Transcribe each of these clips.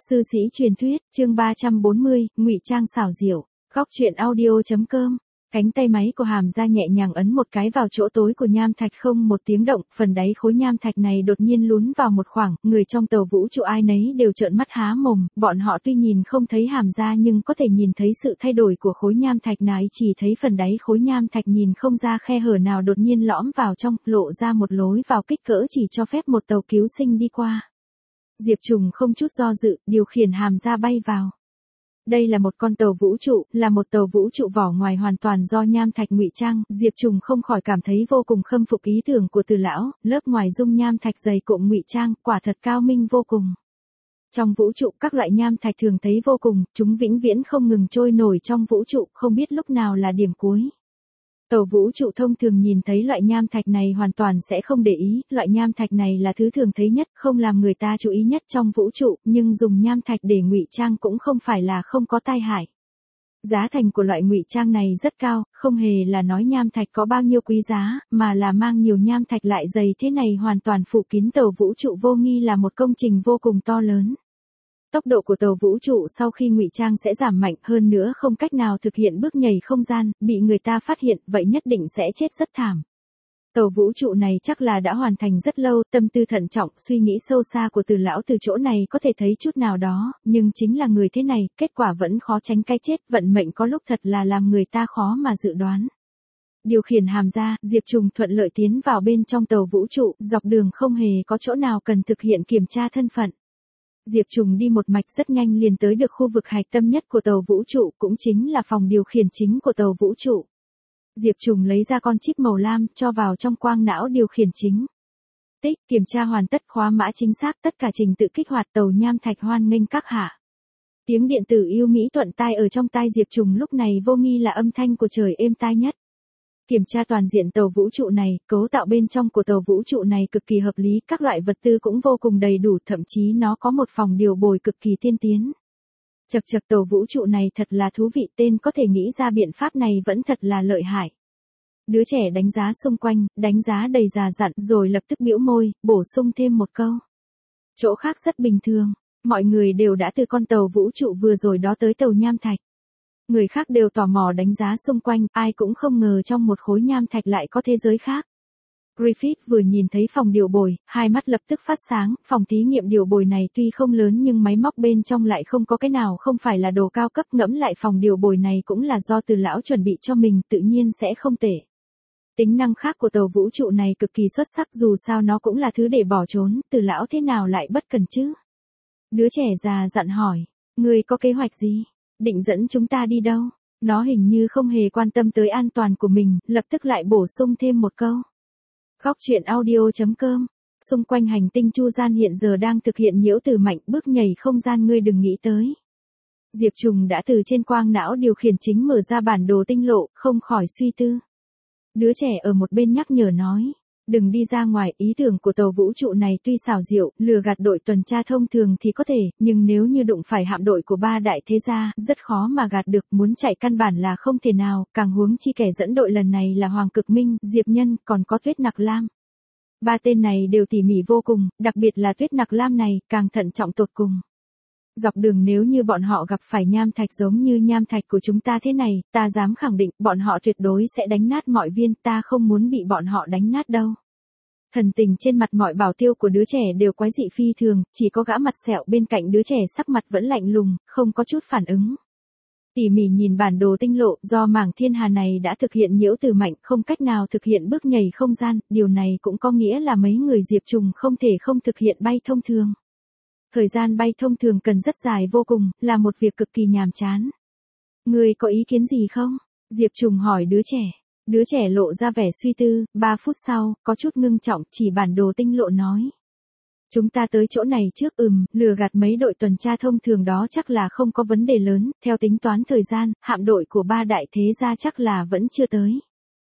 Sư sĩ truyền thuyết, chương 340, ngụy trang xảo diệu. Góc truyện audio.com. Cánh tay máy của Hàm Gia nhẹ nhàng ấn một cái vào chỗ tối của nham thạch, không một tiếng động, phần đáy khối nham thạch này đột nhiên lún vào một khoảng, người trong tàu vũ trụ ai nấy đều trợn mắt há mồm, bọn họ tuy nhìn không thấy Hàm Gia nhưng có thể nhìn thấy sự thay đổi của khối nham thạch này, chỉ thấy phần đáy khối nham thạch nhìn không ra khe hở nào đột nhiên lõm vào trong, lộ ra một lối vào kích cỡ chỉ cho phép một tàu cứu sinh đi qua. Diệp Trùng không chút do dự, điều khiển Hàm Gia bay vào. Đây là một con tàu vũ trụ, là một tàu vũ trụ vỏ ngoài hoàn toàn do nham thạch ngụy trang, Diệp Trùng không khỏi cảm thấy vô cùng khâm phục ý tưởng của Từ lão, lớp ngoài dung nham thạch dày cộm ngụy trang, quả thật cao minh vô cùng. Trong vũ trụ các loại nham thạch thường thấy vô cùng, chúng vĩnh viễn không ngừng trôi nổi trong vũ trụ, không biết lúc nào là điểm cuối. Tàu vũ trụ thông thường nhìn thấy loại nham thạch này hoàn toàn sẽ không để ý, loại nham thạch này là thứ thường thấy nhất, không làm người ta chú ý nhất trong vũ trụ, nhưng dùng nham thạch để ngụy trang cũng không phải là không có tai hại. Giá thành của loại ngụy trang này rất cao, không hề là nói nham thạch có bao nhiêu quý giá, mà là mang nhiều nham thạch lại dày thế này hoàn toàn phủ kín tàu vũ trụ vô nghi là một công trình vô cùng to lớn. Tốc độ của tàu vũ trụ sau khi ngụy trang sẽ giảm mạnh, hơn nữa không cách nào thực hiện bước nhảy không gian, bị người ta phát hiện, vậy nhất định sẽ chết rất thảm. Tàu vũ trụ này chắc là đã hoàn thành rất lâu, tâm tư thận trọng, suy nghĩ sâu xa của Từ lão từ chỗ này có thể thấy chút nào đó, nhưng chính là người thế này, kết quả vẫn khó tránh cái chết, vận mệnh có lúc thật là làm người ta khó mà dự đoán. Điều khiển Hàm Gia, Diệp Trùng thuận lợi tiến vào bên trong tàu vũ trụ, dọc đường không hề có chỗ nào cần thực hiện kiểm tra thân phận. Diệp Trùng đi một mạch rất nhanh liền tới được khu vực hạch tâm nhất của tàu vũ trụ, cũng chính là phòng điều khiển chính của tàu vũ trụ. Diệp Trùng lấy ra con chip màu lam, cho vào trong quang não điều khiển chính. Tích, kiểm tra hoàn tất, khóa mã chính xác, tất cả trình tự kích hoạt, tàu nham thạch hoan nghênh các hạ. Tiếng điện tử yêu mỹ thuận tai ở trong tai Diệp Trùng lúc này vô nghi là âm thanh của trời êm tai nhất. Kiểm tra toàn diện tàu vũ trụ này, cấu tạo bên trong của tàu vũ trụ này cực kỳ hợp lý, các loại vật tư cũng vô cùng đầy đủ, thậm chí nó có một phòng điều bồi cực kỳ tiên tiến. Chậc chậc, tàu vũ trụ này thật là thú vị, tên có thể nghĩ ra biện pháp này vẫn thật là lợi hại. Đứa trẻ đánh giá xung quanh, đánh giá đầy già dặn, rồi lập tức bĩu môi, bổ sung thêm một câu. Chỗ khác rất bình thường, mọi người đều đã từ con tàu vũ trụ vừa rồi đó tới tàu nham thạch. Người khác đều tò mò đánh giá xung quanh, ai cũng không ngờ trong một khối nham thạch lại có thế giới khác. Griffith vừa nhìn thấy phòng điều bồi, hai mắt lập tức phát sáng, phòng thí nghiệm điều bồi này tuy không lớn nhưng máy móc bên trong lại không có cái nào không phải là đồ cao cấp, ngẫm lại phòng điều bồi này cũng là do Từ lão chuẩn bị cho mình, tự nhiên sẽ không tệ. Tính năng khác của tàu vũ trụ này cực kỳ xuất sắc, dù sao nó cũng là thứ để bỏ trốn, Từ lão thế nào lại bất cần chứ? Đứa trẻ già dặn hỏi, người có kế hoạch gì? Định dẫn chúng ta đi đâu? Nó hình như không hề quan tâm tới an toàn của mình, lập tức lại bổ sung thêm một câu. Góc truyện audio.com. Xung quanh hành tinh Chu Gian hiện giờ đang thực hiện nhiễu tử mạnh, bước nhảy không gian ngươi đừng nghĩ tới. Diệp Trùng đã từ trên quang não điều khiển chính mở ra bản đồ tinh lộ, không khỏi suy tư. Đứa trẻ ở một bên nhắc nhở nói. Đừng đi ra ngoài, ý tưởng của tàu vũ trụ này tuy xảo diệu, lừa gạt đội tuần tra thông thường thì có thể, nhưng nếu như đụng phải hạm đội của ba đại thế gia, rất khó mà gạt được, muốn chạy căn bản là không thể nào, càng huống chi kẻ dẫn đội lần này là Hoàng Cực Minh, Diệp Nhân, còn có Tuyết Nặc Lam. Ba tên này đều tỉ mỉ vô cùng, đặc biệt là Tuyết Nặc Lam này, càng thận trọng tột cùng. Dọc đường nếu như bọn họ gặp phải nham thạch giống như nham thạch của chúng ta thế này, ta dám khẳng định bọn họ tuyệt đối sẽ đánh nát mọi viên, ta không muốn bị bọn họ đánh nát đâu. Thần tình trên mặt mọi bảo tiêu của đứa trẻ đều quái dị phi thường, chỉ có gã mặt sẹo bên cạnh đứa trẻ sắc mặt vẫn lạnh lùng, không có chút phản ứng. Tỉ mỉ nhìn bản đồ tinh lộ, do mảng thiên hà này đã thực hiện nhiễu tử mạnh, không cách nào thực hiện bước nhảy không gian, điều này cũng có nghĩa là mấy người Diệp Trùng không thể không thực hiện bay thông thường. Thời gian bay thông thường cần rất dài vô cùng, là một việc cực kỳ nhàm chán. Ngươi có ý kiến gì không? Diệp Trùng hỏi đứa trẻ. Đứa trẻ lộ ra vẻ suy tư, 3 phút sau, có chút ngưng trọng, chỉ bản đồ tinh lộ nói. Chúng ta tới chỗ này trước, lừa gạt mấy đội tuần tra thông thường đó chắc là không có vấn đề lớn, theo tính toán thời gian, hạm đội của ba đại thế gia chắc là vẫn chưa tới.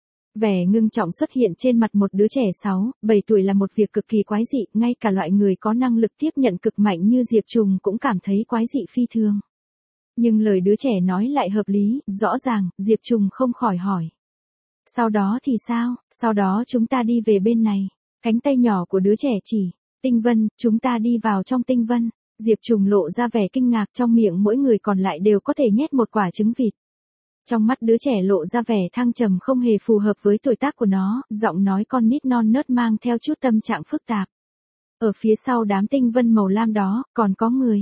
Vẻ ngưng trọng xuất hiện trên mặt một đứa trẻ 6, 7 tuổi là một việc cực kỳ quái dị, ngay cả loại người có năng lực tiếp nhận cực mạnh như Diệp Trùng cũng cảm thấy quái dị phi thường. Nhưng lời đứa trẻ nói lại hợp lý, rõ ràng, Diệp Trùng không khỏi hỏi. Sau đó thì sao? Sau đó chúng ta đi về bên này. Cánh tay nhỏ của đứa trẻ chỉ. Tinh vân, chúng ta đi vào trong tinh vân. Diệp Trùng lộ ra vẻ kinh ngạc, trong miệng mỗi người còn lại đều có thể nhét một quả trứng vịt. Trong mắt đứa trẻ lộ ra vẻ thăng trầm không hề phù hợp với tuổi tác của nó, giọng nói con nít non nớt mang theo chút tâm trạng phức tạp. Ở phía sau đám tinh vân màu lam đó, còn có người.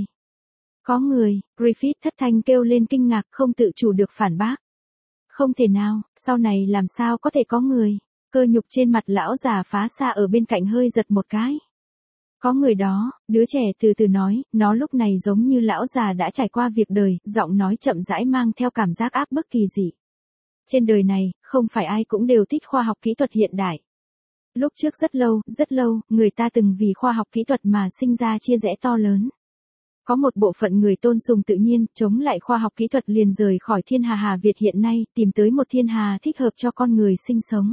Có người, Griffith thất thanh kêu lên kinh ngạc, không tự chủ được phản bác. Không thể nào, sau này làm sao có thể có người. Cơ nhục trên mặt lão già phá xa ở bên cạnh hơi giật một cái. Có người đó, đứa trẻ từ từ nói, nó lúc này giống như lão già đã trải qua việc đời, giọng nói chậm rãi mang theo cảm giác áp bức kỳ dị. Trên đời này, không phải ai cũng đều thích khoa học kỹ thuật hiện đại. Lúc trước rất lâu, người ta từng vì khoa học kỹ thuật mà sinh ra chia rẽ to lớn. Có một bộ phận người tôn sùng tự nhiên, chống lại khoa học kỹ thuật liền rời khỏi thiên hà Việt hiện nay, tìm tới một thiên hà thích hợp cho con người sinh sống.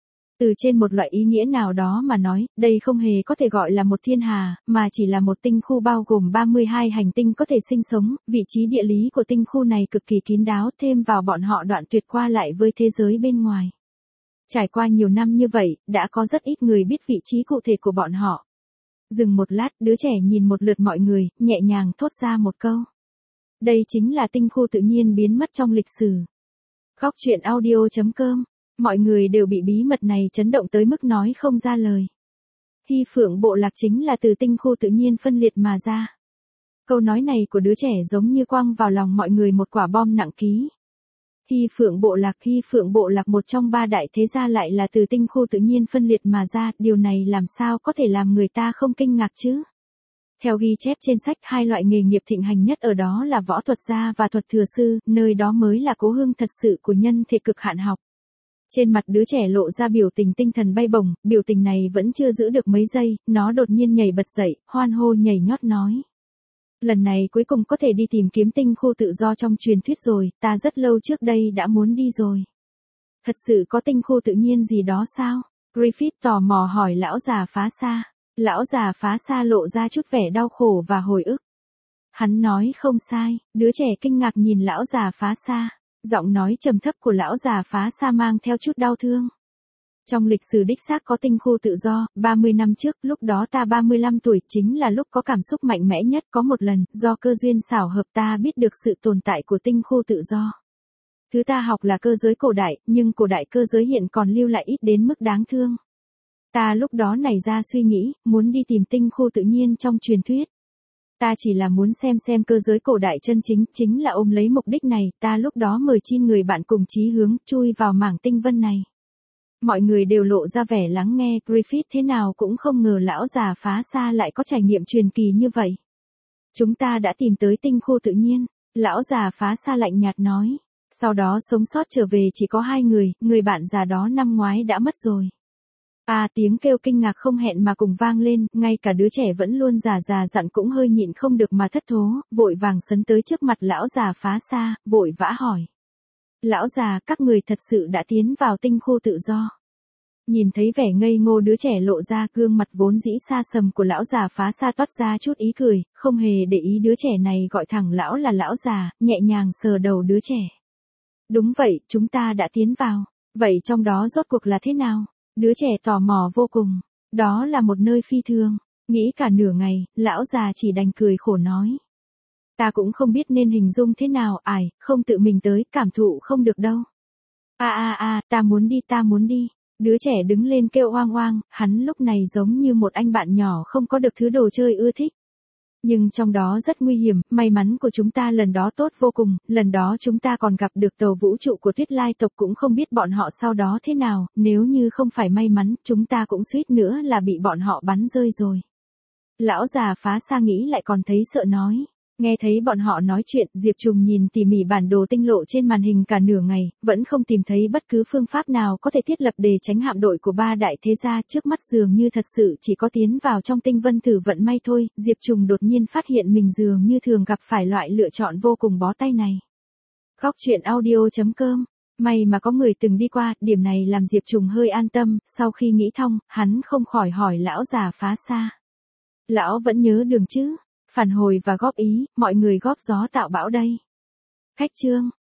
Từ trên một loại ý nghĩa nào đó mà nói, đây không hề có thể gọi là một thiên hà, mà chỉ là một tinh khu bao gồm 32 hành tinh có thể sinh sống, vị trí địa lý của tinh khu này cực kỳ kín đáo, thêm vào bọn họ đoạn tuyệt qua lại với thế giới bên ngoài. Trải qua nhiều năm như vậy, đã có rất ít người biết vị trí cụ thể của bọn họ. Dừng một lát, đứa trẻ nhìn một lượt mọi người, nhẹ nhàng thốt ra một câu. Đây chính là tinh khu tự nhiên biến mất trong lịch sử. Góc truyện audio.com. Mọi người đều bị bí mật này chấn động tới mức nói không ra lời. Hy Phượng bộ lạc chính là từ tinh khu tự nhiên phân liệt mà ra. Câu nói này của đứa trẻ giống như quăng vào lòng mọi người một quả bom nặng ký. Hy Phượng bộ lạc một trong ba đại thế gia lại là từ tinh khu tự nhiên phân liệt mà ra, điều này làm sao có thể làm người ta không kinh ngạc chứ? Theo ghi chép trên sách, hai loại nghề nghiệp thịnh hành nhất ở đó là võ thuật gia và thuật thừa sư, nơi đó mới là cố hương thật sự của nhân thể cực hạn học. Trên mặt đứa trẻ lộ ra biểu tình tinh thần bay bổng, biểu tình này vẫn chưa giữ được mấy giây, nó đột nhiên nhảy bật dậy, hoan hô nhảy nhót nói. Lần này cuối cùng có thể đi tìm kiếm tinh khu tự do trong truyền thuyết rồi, ta rất lâu trước đây đã muốn đi rồi. Thật sự có tinh khu tự nhiên gì đó sao? Griffith tò mò hỏi lão già phá xa. Lão già phá xa lộ ra chút vẻ đau khổ và hồi ức. Hắn nói không sai, đứa trẻ kinh ngạc nhìn lão già phá xa. Giọng nói trầm thấp của lão già phá xa mang theo chút đau thương. Trong lịch sử đích xác có tinh khu tự do, 30 năm trước, lúc đó ta 35 tuổi, chính là lúc có cảm xúc mạnh mẽ nhất. Có một lần, do cơ duyên xảo hợp ta biết được sự tồn tại của tinh khu tự do. Thứ ta học là cơ giới cổ đại, nhưng cổ đại cơ giới hiện còn lưu lại ít đến mức đáng thương. Ta lúc đó nảy ra suy nghĩ, muốn đi tìm tinh khu tự nhiên trong truyền thuyết. Ta chỉ là muốn xem cơ giới cổ đại chân chính là ôm lấy mục đích này, ta lúc đó mời chin người bạn cùng chí hướng, chui vào mảng tinh vân này. Mọi người đều lộ ra vẻ lắng nghe, Griffith thế nào cũng không ngờ lão già phá xa lại có trải nghiệm truyền kỳ như vậy. Chúng ta đã tìm tới tinh khu tự nhiên, lão già phá xa lạnh nhạt nói. Sau đó sống sót trở về chỉ có 2 người bạn già đó năm ngoái đã mất rồi. Tiếng kêu kinh ngạc không hẹn mà cùng vang lên, ngay cả đứa trẻ vẫn luôn già dặn cũng hơi nhịn không được mà thất thố, vội vàng sấn tới trước mặt lão già phá xa, vội vã hỏi. Lão già, các người thật sự đã tiến vào tinh khu tự do. Nhìn thấy vẻ ngây ngô đứa trẻ lộ ra, gương mặt vốn dĩ xa sầm của lão già phá xa toát ra chút ý cười, không hề để ý đứa trẻ này gọi thẳng lão là lão già, nhẹ nhàng sờ đầu đứa trẻ. Đúng vậy, chúng ta đã tiến vào. Vậy trong đó rốt cuộc là thế nào? Đứa trẻ tò mò vô cùng. Đó là một nơi phi thường. Nghĩ cả nửa ngày, lão già chỉ đành cười khổ nói. Ta cũng không biết nên hình dung thế nào, không tự mình tới, cảm thụ không được đâu. Ta muốn đi. Đứa trẻ đứng lên kêu oang oang, hắn lúc này giống như một anh bạn nhỏ không có được thứ đồ chơi ưa thích. Nhưng trong đó rất nguy hiểm, may mắn của chúng ta lần đó tốt vô cùng, lần đó chúng ta còn gặp được tàu vũ trụ của Tuyết Lai tộc, cũng không biết bọn họ sau đó thế nào, nếu như không phải may mắn, chúng ta cũng suýt nữa là bị bọn họ bắn rơi rồi. Lão già phá xa nghĩ lại còn thấy sợ nói. Nghe thấy bọn họ nói chuyện, Diệp Trùng nhìn tỉ mỉ bản đồ tinh lộ trên màn hình cả nửa ngày, vẫn không tìm thấy bất cứ phương pháp nào có thể thiết lập để tránh hạm đội của ba đại thế gia, trước mắt dường như thật sự chỉ có tiến vào trong tinh vân thử vận may thôi. Diệp Trùng đột nhiên phát hiện mình dường như thường gặp phải loại lựa chọn vô cùng bó tay này. Góc truyện audio.com. May mà có người từng đi qua, điểm này làm Diệp Trùng hơi an tâm, sau khi nghĩ thông, hắn không khỏi hỏi lão già phá xa. Lão vẫn nhớ đường chứ? Phản hồi và góp ý, mọi người góp gió tạo bão đây. Khách chương.